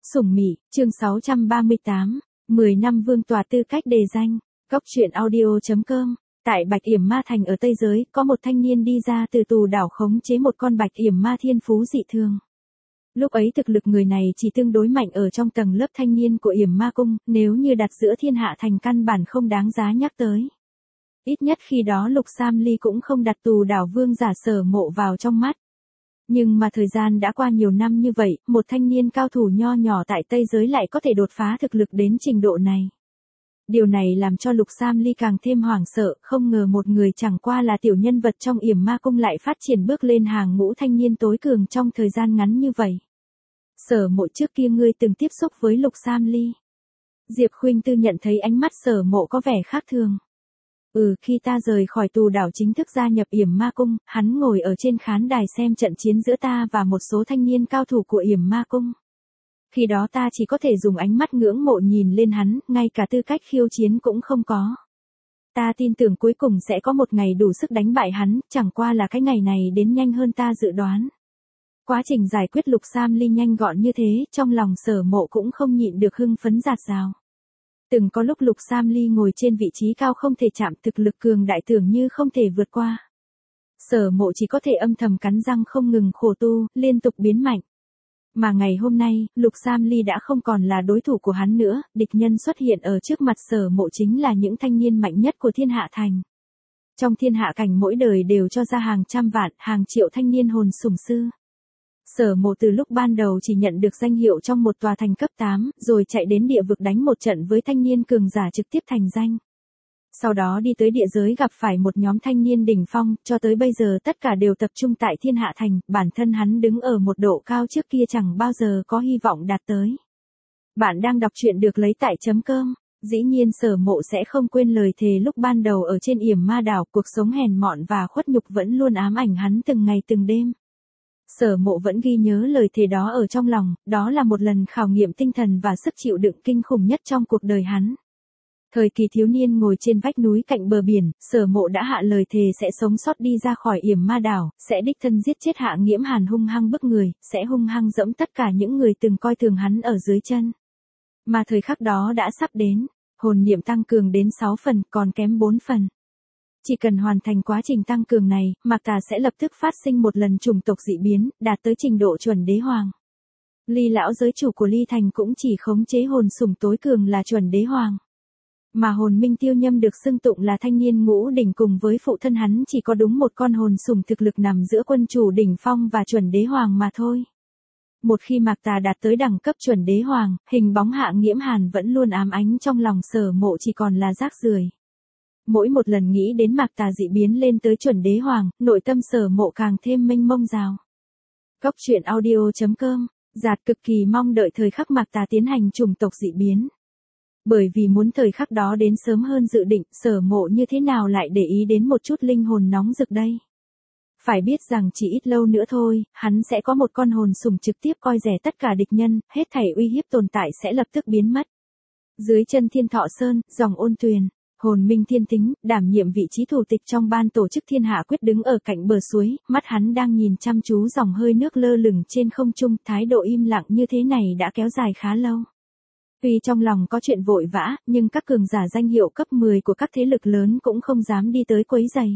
Sủng Mị, chương 638, 10 năm vương tòa tư cách đề danh. Góc truyện audio.com. Tại Bạch Yểm Ma Thành ở Tây Giới, có một thanh niên đi ra từ tù đảo khống chế một con Bạch Yểm Ma thiên phú dị thường. Lúc ấy thực lực người này chỉ tương đối mạnh ở trong tầng lớp thanh niên của Yểm Ma Cung, nếu như đặt giữa thiên hạ thành căn bản không đáng giá nhắc tới. Ít nhất khi đó Lục Sam Ly cũng không đặt tù đảo vương giả Sở Mộ vào trong mắt. Nhưng mà thời gian đã qua nhiều năm như vậy, một thanh niên cao thủ nho nhỏ tại Tây Giới lại có thể đột phá thực lực đến trình độ này. Điều này làm cho Lục Sam Ly càng thêm hoảng sợ, không ngờ một người chẳng qua là tiểu nhân vật trong Yểm Ma Cung lại phát triển bước lên hàng ngũ thanh niên tối cường trong thời gian ngắn như vậy. Sở Mộ, trước kia ngươi từng tiếp xúc với Lục Sam Ly. Diệp Khuynh Tư nhận thấy ánh mắt Sở Mộ có vẻ khác thường. Khi ta rời khỏi tù đảo chính thức gia nhập Yểm Ma Cung, hắn ngồi ở trên khán đài xem trận chiến giữa ta và một số thanh niên cao thủ của Yểm Ma Cung. Khi đó ta chỉ có thể dùng ánh mắt ngưỡng mộ nhìn lên hắn, ngay cả tư cách khiêu chiến cũng không có. Ta tin tưởng cuối cùng sẽ có một ngày đủ sức đánh bại hắn, chẳng qua là cái ngày này đến nhanh hơn ta dự đoán. Quá trình giải quyết Lục Sam Ly nhanh gọn như thế, trong lòng Sở Mộ cũng không nhịn được hưng phấn rạt rào. Từng có lúc Lục Sam Ly ngồi trên vị trí cao không thể chạm, thực lực cường đại tưởng như không thể vượt qua. Sở Mộ chỉ có thể âm thầm cắn răng không ngừng khổ tu, liên tục biến mạnh. Mà ngày hôm nay, Lục Sam Ly đã không còn là đối thủ của hắn nữa, địch nhân xuất hiện ở trước mặt Sở Mộ chính là những thanh niên mạnh nhất của thiên hạ thành. Trong thiên hạ cảnh mỗi đời đều cho ra hàng trăm vạn, hàng triệu thanh niên hồn sủng sư. Sở Mộ từ lúc ban đầu chỉ nhận được danh hiệu trong một tòa thành cấp 8, rồi chạy đến địa vực đánh một trận với thanh niên cường giả trực tiếp thành danh. Sau đó đi tới địa giới gặp phải một nhóm thanh niên đỉnh phong, cho tới bây giờ tất cả đều tập trung tại thiên hạ thành, bản thân hắn đứng ở một độ cao trước kia chẳng bao giờ có hy vọng đạt tới. Bạn đang đọc truyện được lấy tại .com. Dĩ nhiên Sở Mộ sẽ không quên lời thề lúc ban đầu ở trên Yểm Ma đảo, cuộc sống hèn mọn và khuất nhục vẫn luôn ám ảnh hắn từng ngày từng đêm. Sở Mộ vẫn ghi nhớ lời thề đó ở trong lòng, đó là một lần khảo nghiệm tinh thần và sức chịu đựng kinh khủng nhất trong cuộc đời hắn. Thời kỳ thiếu niên ngồi trên vách núi cạnh bờ biển, Sở Mộ đã hạ lời thề sẽ sống sót đi ra khỏi Yểm Ma đảo, sẽ đích thân giết chết Hạ Nghiễm Hàn hung hăng bức người, sẽ hung hăng dẫm tất cả những người từng coi thường hắn ở dưới chân. Mà thời khắc đó đã sắp đến, hồn niệm tăng cường đến 6 phần, còn kém 4 phần. Chỉ cần hoàn thành quá trình tăng cường này, Mạc Tà sẽ lập tức phát sinh một lần chủng tộc dị biến, đạt tới trình độ chuẩn đế hoàng. Ly lão giới chủ của Ly Thành cũng chỉ khống chế hồn sủng tối cường là chuẩn đế hoàng. Mà hồn minh Tiêu Nhâm được xưng tụng là thanh niên ngũ đỉnh, cùng với phụ thân hắn chỉ có đúng một con hồn sủng thực lực nằm giữa quân chủ đỉnh phong và chuẩn đế hoàng mà thôi. Một khi Mạc Tà đạt tới đẳng cấp chuẩn đế hoàng, hình bóng Hạ Nghiễm Hàn vẫn luôn ám ánh trong lòng Sở Mộ chỉ còn là rác rưởi. Mỗi một lần nghĩ đến Mạc Tà dị biến lên tới chuẩn đế hoàng, nội tâm Sở Mộ càng thêm mênh mông rào. Góc truyện audio.com, Giạt cực kỳ mong đợi thời khắc Mạc Tà tiến hành chủng tộc dị biến. Bởi vì muốn thời khắc đó đến sớm hơn dự định, Sở Mộ như thế nào lại để ý đến một chút linh hồn nóng rực đây. Phải biết rằng chỉ ít lâu nữa thôi, hắn sẽ có một con hồn sủng trực tiếp coi rẻ tất cả địch nhân, hết thảy uy hiếp tồn tại sẽ lập tức biến mất. Dưới chân Thiên Thọ Sơn, dòng ôn tuyền. Hồn minh Thiên Tính, đảm nhiệm vị trí thủ tịch trong ban tổ chức Thiên Hạ Quyết đứng ở cạnh bờ suối, mắt hắn đang nhìn chăm chú dòng hơi nước lơ lửng trên không trung, thái độ im lặng như thế này đã kéo dài khá lâu. Tuy trong lòng có chuyện vội vã, nhưng các cường giả danh hiệu cấp 10 của các thế lực lớn cũng không dám đi tới quấy rầy.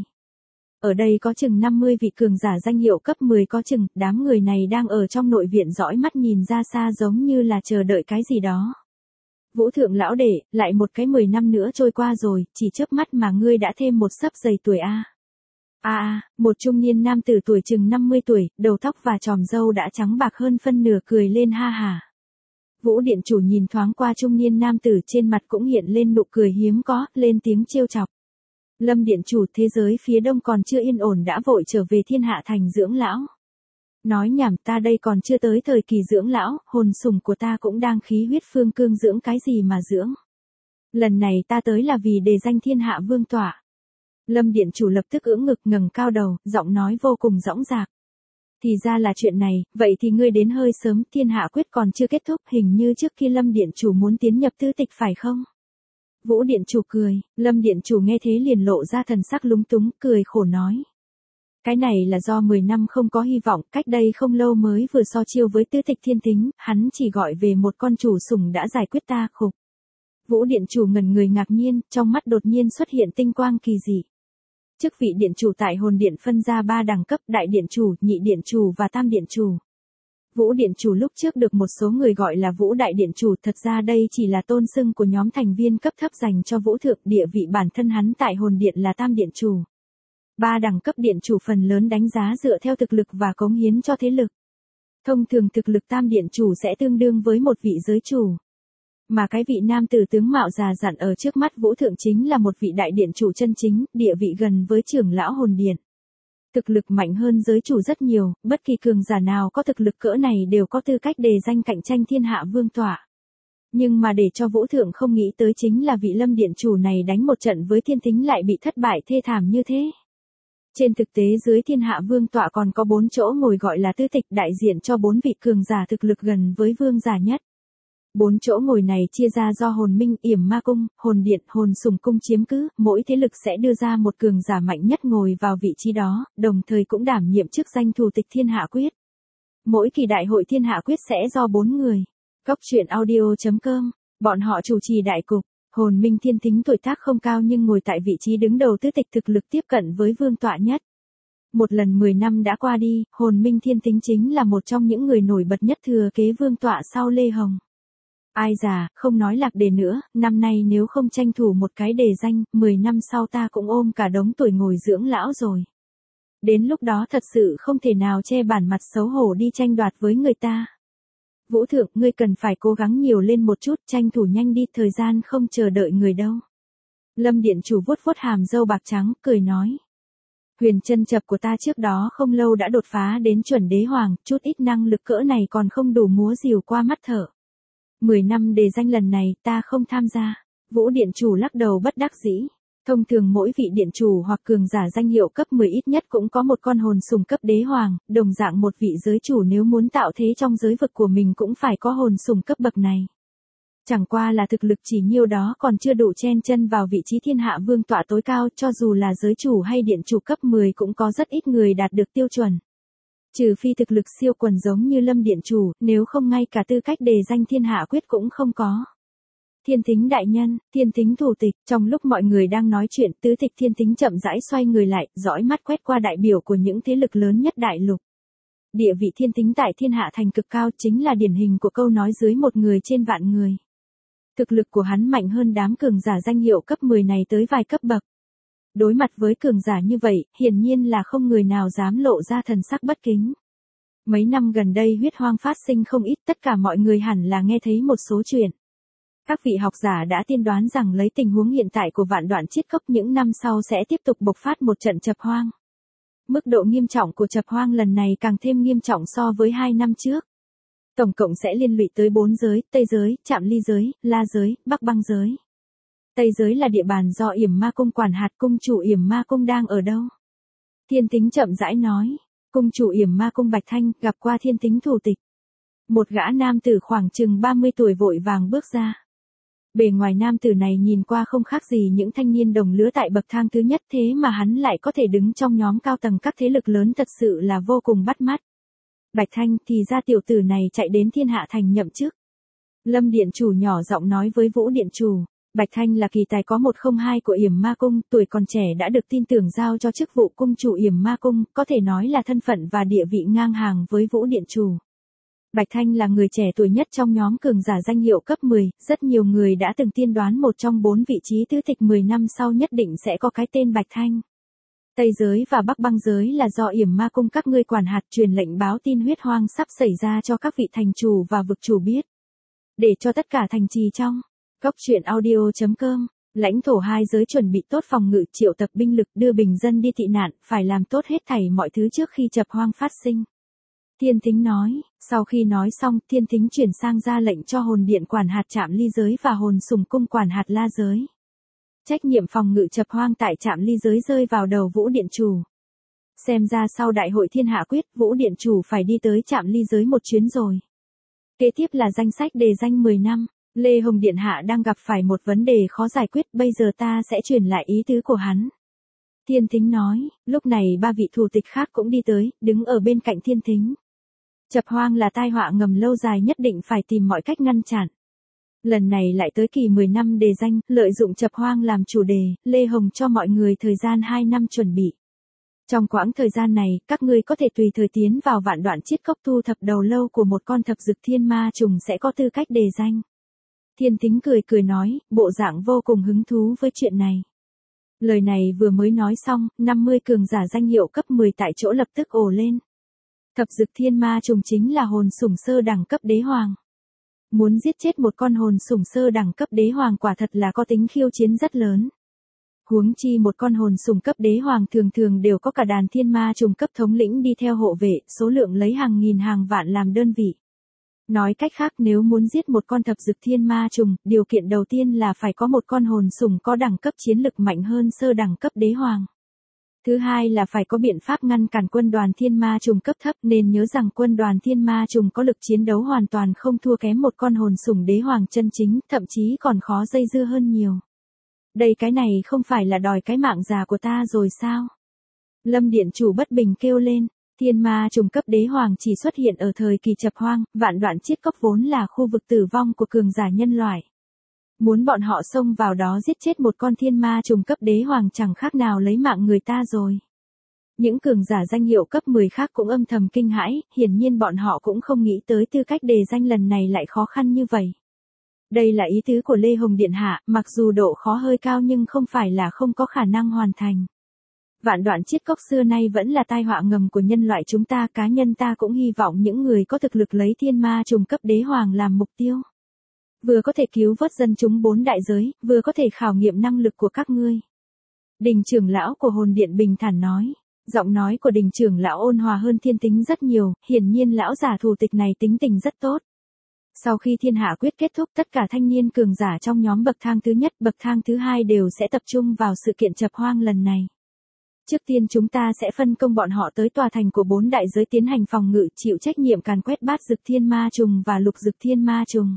Ở đây có chừng 50 vị cường giả danh hiệu cấp 10 có chừng, đám người này đang ở trong nội viện dõi mắt nhìn ra xa giống như là chờ đợi cái gì đó. Vũ thượng lão đệ, lại một cái 10 năm nữa trôi qua rồi, chỉ chớp mắt mà ngươi đã thêm một xấp dày tuổi a. Một trung niên nam tử tuổi chừng 50 tuổi, đầu tóc và chòm râu đã trắng bạc hơn phân nửa cười lên ha hả. Vũ điện chủ nhìn thoáng qua trung niên nam tử, trên mặt cũng hiện lên nụ cười hiếm có, lên tiếng trêu chọc. Lâm điện chủ, thế giới phía đông còn chưa yên ổn đã vội trở về thiên hạ thành dưỡng lão. Nói nhảm, ta đây còn chưa tới thời kỳ dưỡng lão, hồn sủng của ta cũng đang khí huyết phương cương, dưỡng cái gì mà dưỡng. Lần này ta tới là vì đề danh thiên hạ vương tọa. Lâm điện chủ lập tức ưỡn ngực ngẩng cao đầu, giọng nói vô cùng dõng dạc. Thì ra là chuyện này, vậy thì ngươi đến hơi sớm, Thiên Hạ Quyết còn chưa kết thúc, hình như trước khi Lâm điện chủ muốn tiến nhập tư tịch phải không? Vũ điện chủ cười, Lâm điện chủ nghe thế liền lộ ra thần sắc lúng túng, cười khổ nói. Cái này là do 10 năm không có hy vọng, cách đây không lâu mới vừa so chiêu với tứ tịch thiên tính, hắn chỉ gọi về một con chủ sủng đã giải quyết ta khục. Vũ điện chủ ngẩn người ngạc nhiên, trong mắt đột nhiên xuất hiện tinh quang kỳ dị. Chức vị điện chủ tại hồn điện phân ra 3 đẳng cấp, đại điện chủ, nhị điện chủ và tam điện chủ. Vũ điện chủ lúc trước được một số người gọi là Vũ đại điện chủ, thật ra đây chỉ là tôn xưng của nhóm thành viên cấp thấp dành cho Vũ thượng, địa vị bản thân hắn tại hồn điện là tam điện chủ. 3 đẳng cấp điện chủ phần lớn đánh giá dựa theo thực lực và cống hiến cho thế lực. Thông thường thực lực tam điện chủ sẽ tương đương với một vị giới chủ. Mà cái vị nam tử tướng mạo già dặn ở trước mắt Vũ thượng chính là một vị đại điện chủ chân chính, địa vị gần với trưởng lão hồn điện. Thực lực mạnh hơn giới chủ rất nhiều, bất kỳ cường giả nào có thực lực cỡ này đều có tư cách đề danh cạnh tranh thiên hạ vương tọa. Nhưng mà để cho Vũ thượng không nghĩ tới chính là vị Lâm điện chủ này đánh một trận với thiên tính lại bị thất bại thê thảm như thế. Trên thực tế dưới thiên hạ vương tọa còn có 4 chỗ ngồi gọi là tứ tịch, đại diện cho 4 vị cường giả thực lực gần với vương giả nhất. 4 chỗ ngồi này chia ra do hồn minh, yểm ma cung, hồn điện, hồn sủng cung chiếm cứ, mỗi thế lực sẽ đưa ra một cường giả mạnh nhất ngồi vào vị trí đó, đồng thời cũng đảm nhiệm chức danh thủ tịch thiên hạ quyết. Mỗi kỳ đại hội thiên hạ quyết sẽ do 4 người. Cóc truyện audio.com, bọn họ chủ trì đại cục. Hồn minh thiên tính tuổi tác không cao nhưng ngồi tại vị trí đứng đầu tứ tịch, thực lực tiếp cận với vương tọa nhất. Một lần 10 năm đã qua đi, hồn minh thiên tính chính là một trong những người nổi bật nhất thừa kế vương tọa sau Lê Hồng. Ai già, không nói lạc đề nữa, năm nay nếu không tranh thủ một cái đề danh, 10 năm sau ta cũng ôm cả đống tuổi ngồi dưỡng lão rồi. Đến lúc đó thật sự không thể nào che bản mặt xấu hổ đi tranh đoạt với người ta. Vũ thượng, ngươi cần phải cố gắng nhiều lên một chút, tranh thủ nhanh đi, thời gian không chờ đợi người đâu. Lâm điện chủ vuốt vuốt hàm râu bạc trắng, cười nói. Huyền chân chập của ta trước đó không lâu đã đột phá đến chuẩn đế hoàng, chút ít năng lực cỡ này còn không đủ múa rìu qua mắt thở. 10 năm đề danh lần này ta không tham gia. Vũ điện chủ lắc đầu bất đắc dĩ. Thông thường mỗi vị điện chủ hoặc cường giả danh hiệu cấp 10 ít nhất cũng có một con hồn sủng cấp đế hoàng, đồng dạng một vị giới chủ nếu muốn tạo thế trong giới vực của mình cũng phải có hồn sủng cấp bậc này. Chẳng qua là thực lực chỉ nhiêu đó còn chưa đủ chen chân vào vị trí thiên hạ vương tọa tối cao, cho dù là giới chủ hay điện chủ cấp 10 cũng có rất ít người đạt được tiêu chuẩn. Trừ phi thực lực siêu quần giống như Lâm điện chủ, nếu không ngay cả tư cách đề danh thiên hạ quyết cũng không có. Thiên tính đại nhân, thiên tính thủ tịch, trong lúc mọi người đang nói chuyện, tứ tịch thiên tính chậm rãi xoay người lại, dõi mắt quét qua đại biểu của những thế lực lớn nhất đại lục. Địa vị thiên tính tại thiên hạ thành cực cao, chính là điển hình của câu nói dưới một người trên vạn người. Thực lực của hắn mạnh hơn đám cường giả danh hiệu cấp 10 này tới vài cấp bậc. Đối mặt với cường giả như vậy, hiển nhiên là không người nào dám lộ ra thần sắc bất kính. Mấy năm gần đây huyết hoang phát sinh không ít, tất cả mọi người hẳn là nghe thấy một số chuyện. Các vị học giả đã tiên đoán rằng lấy tình huống hiện tại của vạn đoạn chiết cốc những năm sau sẽ tiếp tục bộc phát một trận chập hoang. Mức độ nghiêm trọng của chập hoang lần này càng thêm nghiêm trọng so với 2 năm trước. Tổng cộng sẽ liên lụy tới 4 giới, Tây giới, Trạm Ly giới, La giới, Bắc Băng giới. Tây giới là địa bàn do Yểm Ma cung quản hạt, cung chủ Yểm Ma cung đang ở đâu? Thiên tính chậm rãi nói, cung chủ Yểm Ma cung Bạch Thanh gặp qua thiên tính thủ tịch. Một gã nam tử khoảng chừng 30 tuổi vội vàng bước ra. Bề ngoài nam tử này nhìn qua không khác gì những thanh niên đồng lứa tại bậc thang thứ nhất, thế mà hắn lại có thể đứng trong nhóm cao tầng các thế lực lớn, thật sự là vô cùng bắt mắt. Bạch Thanh, thì ra tiểu tử này chạy đến thiên hạ thành nhậm chức. Lâm điện chủ nhỏ giọng nói với Vũ điện chủ. Bạch Thanh là kỳ tài có 102 của Yểm Ma cung, tuổi còn trẻ đã được tin tưởng giao cho chức vụ cung chủ Yểm Ma cung, có thể nói là thân phận và địa vị ngang hàng với Vũ điện chủ. Bạch Thanh là người trẻ tuổi nhất trong nhóm cường giả danh hiệu cấp 10, rất nhiều người đã từng tiên đoán một trong 4 vị trí tứ tịch 10 năm sau nhất định sẽ có cái tên Bạch Thanh. Tây giới và Bắc Băng giới là do Yểm Ma cung các ngươi quản hạt, truyền lệnh báo tin huyết hoang sắp xảy ra cho các vị thành chủ và vực chủ biết. Để cho tất cả thành trì trong Cóc truyện audio.com, lãnh thổ hai giới chuẩn bị tốt phòng ngự, triệu tập binh lực đưa bình dân đi tị nạn, phải làm tốt hết thảy mọi thứ trước khi chập hoang phát sinh. Thiên Tính nói, sau khi nói xong, Thiên Tính chuyển sang ra lệnh cho hồn điện quản hạt Trạm Ly giới và hồn sủng cung quản hạt La giới. Trách nhiệm phòng ngự chập hoang tại Trạm Ly giới rơi vào đầu Vũ điện chủ. Xem ra sau đại hội thiên hạ quyết, Vũ điện chủ phải đi tới Trạm Ly giới một chuyến rồi. Kế tiếp là danh sách đề danh 10 năm. Lê Hồng điện hạ đang gặp phải một vấn đề khó giải quyết, bây giờ ta sẽ truyền lại ý tứ của hắn. Thiên Thính nói, lúc này ba vị thủ tịch khác cũng đi tới, đứng ở bên cạnh Thiên Thính. Chập hoang là tai họa ngầm lâu dài nhất định phải tìm mọi cách ngăn chặn. Lần này lại tới kỳ 10 năm đề danh, lợi dụng chập hoang làm chủ đề, Lê Hồng cho mọi người thời gian 2 năm chuẩn bị. Trong quãng thời gian này, các ngươi có thể tùy thời tiến vào vạn đoạn chiết cốc thu thập đầu lâu của một con thập dực thiên ma trùng sẽ có tư cách đề danh. Thiên Thính cười cười nói, bộ dạng vô cùng hứng thú với chuyện này. Lời này vừa mới nói xong, 50 cường giả danh hiệu cấp 10 tại chỗ lập tức ồ lên. Thập dực thiên ma trùng chính là hồn sủng sơ đẳng cấp đế hoàng. Muốn giết chết một con hồn sủng sơ đẳng cấp đế hoàng quả thật là có tính khiêu chiến rất lớn. Huống chi một con hồn sủng cấp đế hoàng thường thường đều có cả đàn thiên ma trùng cấp thống lĩnh đi theo hộ vệ, số lượng lấy hàng nghìn hàng vạn làm đơn vị. Nói cách khác nếu muốn giết một con thập dực thiên ma trùng, điều kiện đầu tiên là phải có một con hồn sủng có đẳng cấp chiến lực mạnh hơn sơ đẳng cấp đế hoàng. Thứ hai là phải có biện pháp ngăn cản quân đoàn thiên ma trùng cấp thấp, nên nhớ rằng quân đoàn thiên ma trùng có lực chiến đấu hoàn toàn không thua kém một con hồn sủng đế hoàng chân chính, thậm chí còn khó dây dưa hơn nhiều. Đây cái này không phải là đòi cái mạng già của ta rồi sao? Lâm Điện Chủ bất bình kêu lên, thiên ma trùng cấp đế hoàng chỉ xuất hiện ở thời kỳ chập hoang, vạn đoạn chiết cốc vốn là khu vực tử vong của cường giả nhân loại. Muốn bọn họ xông vào đó giết chết một con thiên ma trùng cấp đế hoàng chẳng khác nào lấy mạng người ta rồi. Những cường giả danh hiệu cấp 10 khác cũng âm thầm kinh hãi, hiển nhiên bọn họ cũng không nghĩ tới tư cách đề danh lần này lại khó khăn như vậy. Đây là ý tứ của Lê Hồng Điện Hạ, mặc dù độ khó hơi cao nhưng không phải là không có khả năng hoàn thành. Vạn đoạn chiết cốc xưa nay vẫn là tai họa ngầm của nhân loại chúng ta, cá nhân ta cũng hy vọng những người có thực lực lấy thiên ma trùng cấp đế hoàng làm mục tiêu. Vừa có thể cứu vớt dân chúng 4 đại giới, vừa có thể khảo nghiệm năng lực của các ngươi. Đình trưởng lão của hồn điện bình thản nói. Giọng nói của đình trưởng lão ôn hòa hơn Thiên Tính rất nhiều, hiển nhiên lão giả thủ tịch này tính tình rất tốt. Sau khi thiên hạ quyết kết thúc, tất cả thanh niên cường giả trong nhóm bậc thang thứ nhất, bậc thang thứ hai đều sẽ tập trung vào sự kiện chập hoang lần này. Trước tiên chúng ta sẽ phân công bọn họ tới tòa thành của 4 đại giới tiến hành phòng ngự, chịu trách nhiệm càn quét bát dực thiên ma trùng và lục dực thiên ma trùng.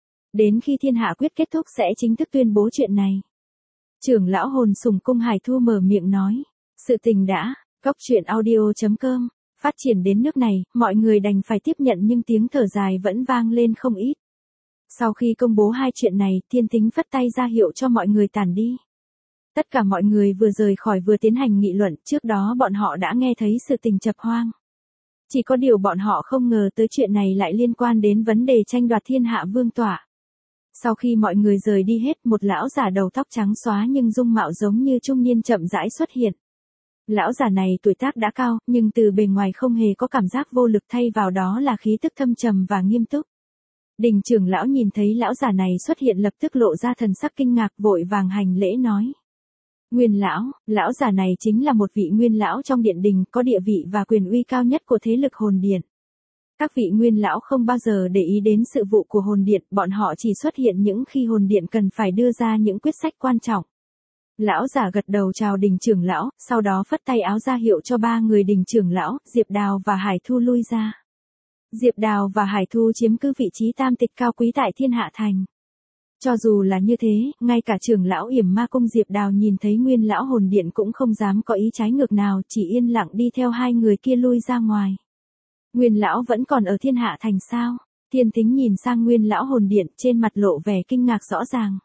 Đến khi thiên hạ quyết kết thúc sẽ chính thức tuyên bố chuyện này. Trưởng lão hồn sủng cung Hải Thu mở miệng nói. Sự tình đã, coctruyện.audio.com. Phát triển đến nước này, mọi người đành phải tiếp nhận nhưng tiếng thở dài vẫn vang lên không ít. Sau khi công bố hai chuyện này, Thiên Thính phất tay ra hiệu cho mọi người tản đi. Tất cả mọi người vừa rời khỏi vừa tiến hành nghị luận, trước đó bọn họ đã nghe thấy sự tình chập hoang. Chỉ có điều bọn họ không ngờ tới chuyện này lại liên quan đến vấn đề tranh đoạt thiên hạ vương tọa. Sau khi mọi người rời đi hết, một lão giả đầu tóc trắng xóa nhưng dung mạo giống như trung niên chậm rãi xuất hiện. Lão giả này tuổi tác đã cao, nhưng từ bề ngoài không hề có cảm giác vô lực, thay vào đó là khí tức thâm trầm và nghiêm túc. Đình trưởng lão nhìn thấy lão giả này xuất hiện lập tức lộ ra thần sắc kinh ngạc, vội vàng hành lễ nói. Nguyên lão, lão giả này chính là một vị nguyên lão trong điện đình, có địa vị và quyền uy cao nhất của thế lực hồn điện. Các vị nguyên lão không bao giờ để ý đến sự vụ của hồn điện, bọn họ chỉ xuất hiện những khi hồn điện cần phải đưa ra những quyết sách quan trọng. Lão giả gật đầu chào đình trưởng lão, sau đó phất tay áo ra hiệu cho 3 người đình trưởng lão, Diệp Đào và Hải Thu lui ra. Diệp Đào và Hải Thu chiếm cứ vị trí tam tịch cao quý tại Thiên Hạ Thành. Cho dù là như thế, ngay cả trưởng lão Yểm Ma Cung Diệp Đào nhìn thấy nguyên lão hồn điện cũng không dám có ý trái ngược nào, chỉ yên lặng đi theo hai người kia lui ra ngoài. Nguyên lão vẫn còn ở Thiên Hạ Thành sao? Thiên Tính nhìn sang nguyên lão hồn điện, trên mặt lộ vẻ kinh ngạc rõ ràng.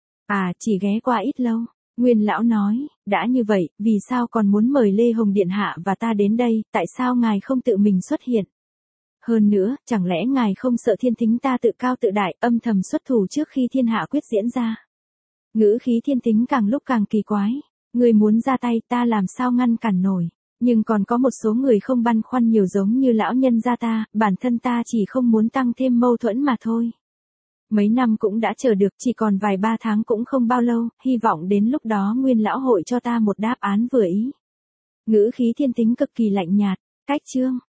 À, chỉ ghé qua ít lâu. Nguyên lão nói, đã như vậy, vì sao còn muốn mời Lê Hồng Điện Hạ và ta đến đây, tại sao ngài không tự mình xuất hiện? Hơn nữa, chẳng lẽ ngài không sợ Thiên Tính ta tự cao tự đại, âm thầm xuất thủ trước khi thiên hạ quyết diễn ra? Ngữ khí Thiên Tính càng lúc càng kỳ quái. Người muốn ra tay, ta làm sao ngăn cản nổi? Nhưng còn có một số người không băn khoăn nhiều giống như lão nhân gia ta, bản thân ta chỉ không muốn tăng thêm mâu thuẫn mà thôi. Mấy năm cũng đã chờ được, chỉ còn vài 3 tháng cũng không bao lâu, hy vọng đến lúc đó nguyên lão hội cho ta một đáp án vừa ý. Ngữ khí Thiên Tính cực kỳ lạnh nhạt. Cách chương